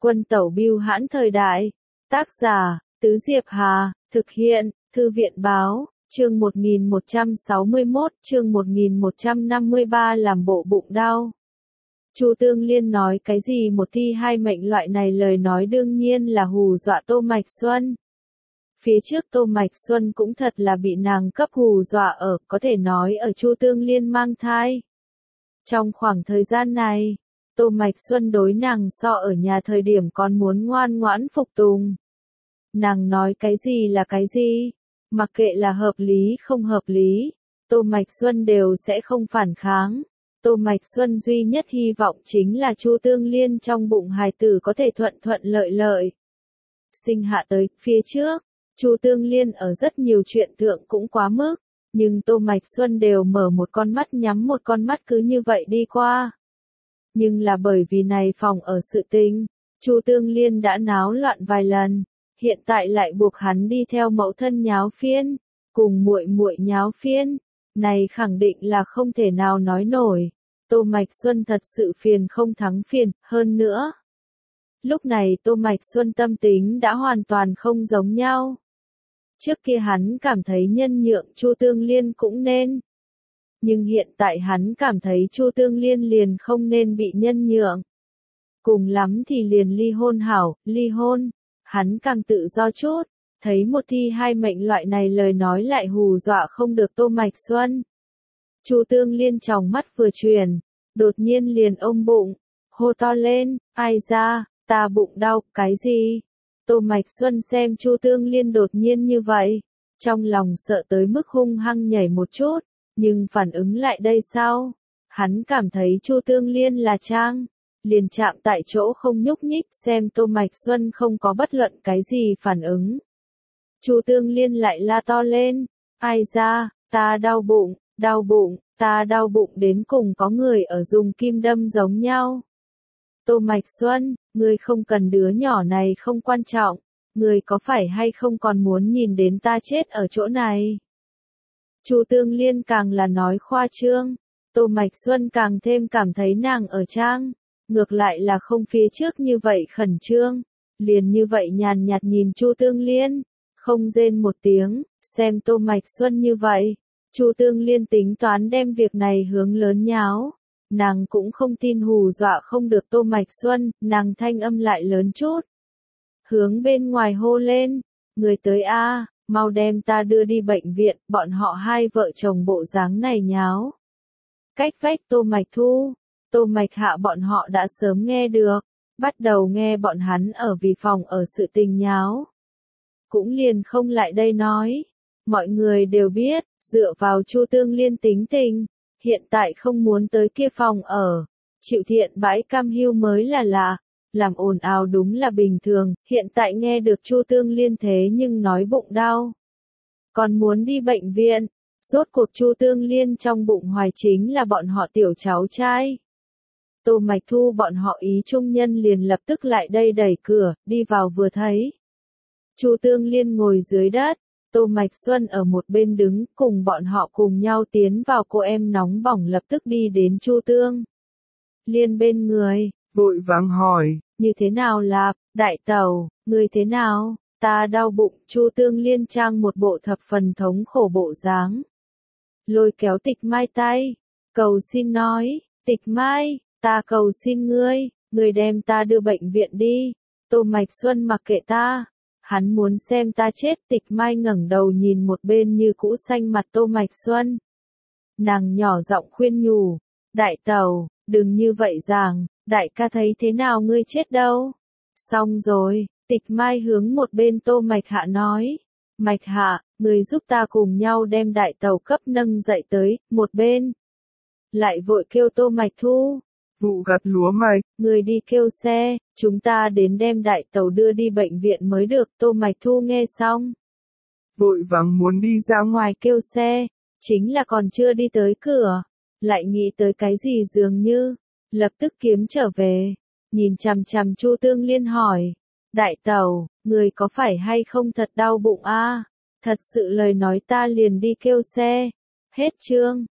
Quân tẩu bưu hãn thời đại. Tác giả, Tứ Diệp Hà, thực hiện, Thư viện báo, chương 1161, chương 1153 làm bộ bụng đau. Chu Tương Liên nói cái gì một thi hai mệnh loại này lời nói đương nhiên là hù dọa Tô Mạch Xuân. Phía trước Tô Mạch Xuân cũng thật là bị nàng cấp hù dọa ở, có thể nói ở Chu Tương Liên mang thai. Trong khoảng thời gian này, Tô Mạch Xuân đối nàng so ở nhà thời điểm còn muốn ngoan ngoãn phục tùng. Nàng nói cái gì là cái gì, mặc kệ là hợp lý không hợp lý, Tô Mạch Xuân đều sẽ không phản kháng. Tô Mạch Xuân duy nhất hy vọng chính là Chu Tương Liên trong bụng hài tử có thể thuận thuận lợi lợi. Sinh hạ tới, phía trước, Chu Tương Liên ở rất nhiều chuyện thượng cũng quá mức, nhưng Tô Mạch Xuân đều mở một con mắt nhắm một con mắt cứ như vậy đi qua. Nhưng là bởi vì này phòng ở sự tình, Chu Tương Liên đã náo loạn vài lần, hiện tại lại buộc hắn đi theo mẫu thân nháo phiên, cùng muội muội nháo phiên, này khẳng định là không thể nào nói nổi. Tô Mạch Xuân thật sự phiền không thắng phiền, hơn nữa. Lúc này Tô Mạch Xuân tâm tính đã hoàn toàn không giống nhau. Trước kia hắn cảm thấy nhân nhượng Chu Tương Liên cũng nên. Nhưng hiện tại hắn cảm thấy Chu Tương Liên liền không nên bị nhân nhượng. Cùng lắm thì liền ly hôn hảo, ly hôn. Hắn càng tự do chút, thấy một thi hai mệnh loại này lời nói lại hù dọa không được Tô Mạch Xuân. Chu Tương Liên tròng mắt vừa chuyển, đột nhiên liền ôm bụng, hô to lên, ai ra, ta bụng đau, cái gì? Tô Mạch Xuân xem Chu Tương Liên đột nhiên như vậy, trong lòng sợ tới mức hung hăng nhảy một chút, nhưng phản ứng lại đây sao? Hắn cảm thấy Chu Tương Liên là trang, liền chạm tại chỗ không nhúc nhích xem Tô Mạch Xuân không có bất luận cái gì phản ứng. Chu Tương Liên lại la to lên, ai ra, ta đau bụng, ta đau bụng đến cùng có người ở dùng kim đâm giống nhau. Tô Mạch Xuân, ngươi không cần đứa nhỏ này không quan trọng, ngươi có phải hay không còn muốn nhìn đến ta chết ở chỗ này? Chu Tương Liên càng là nói khoa trương, Tô Mạch Xuân càng thêm cảm thấy nàng ở trang, ngược lại là không phía trước như vậy khẩn trương, liền như vậy nhàn nhạt nhìn Chu Tương Liên, không rên một tiếng, xem Tô Mạch Xuân như vậy, Chu Tương Liên tính toán đem việc này hướng lớn nháo. Nàng cũng không tin hù dọa không được Tô Mạch Xuân, nàng thanh âm lại lớn chút. Hướng bên ngoài hô lên, người tới a, mau đem ta đưa đi bệnh viện, bọn họ hai vợ chồng bộ dáng này nháo. Cách vách Tô Mạch Thu, Tô Mạch Hạ bọn họ đã sớm nghe được, bắt đầu nghe bọn hắn ở vì phòng ở sự tình nháo. Cũng liền không lại đây nói, mọi người đều biết, dựa vào Chu Tương Liên tính tình. Hiện tại không muốn tới kia phòng ở, chịu thiện bãi cam hưu mới là lạ, làm ồn ào đúng là bình thường, hiện tại nghe được Chu Tương Liên thế nhưng nói bụng đau. Còn muốn đi bệnh viện, rốt cuộc Chu Tương Liên trong bụng hoài chính là bọn họ tiểu cháu trai. Tô Mạch Thu bọn họ ý trung nhân liền lập tức lại đây đẩy cửa, đi vào vừa thấy. Chu Tương Liên ngồi dưới đất. Tô Mạch Xuân ở một bên đứng, cùng bọn họ cùng nhau tiến vào cô em nóng bỏng lập tức đi đến Chu Tương Liên bên người, vội vàng hỏi, như thế nào lạp, đại tẩu, người thế nào, ta đau bụng, Chu Tương Liên trang một bộ thập phần thống khổ bộ dáng. Lôi kéo Tịch Mai tay, cầu xin nói, Tịch Mai, ta cầu xin ngươi đem ta đưa bệnh viện đi, Tô Mạch Xuân mặc kệ ta. Hắn muốn xem ta chết. Tịch Mai ngẩng đầu nhìn một bên như cũ xanh mặt Tô Mạch Xuân. Nàng nhỏ giọng khuyên nhủ, đại tẩu, đừng như vậy rằng, đại ca thấy thế nào ngươi chết đâu. Xong rồi, Tịch Mai hướng một bên Tô Mạch Hạ nói, Mạch Hạ, người giúp ta cùng nhau đem đại tẩu cấp nâng dậy tới, một bên. Lại vội kêu Tô Mạch Thu. Vụ gặt lúa mạch, người đi kêu xe, chúng ta đến đem đại tẩu đưa đi bệnh viện mới được. Tô Mạch Thu nghe xong, vội vàng muốn đi ra ngoài kêu xe, chính là còn chưa đi tới cửa, lại nghĩ tới cái gì dường như, lập tức kiếm trở về, nhìn chằm chằm Chu Tương Liên hỏi, đại tẩu, người có phải hay không thật đau bụng a? Thật sự lời nói ta liền đi kêu xe. Hết chương.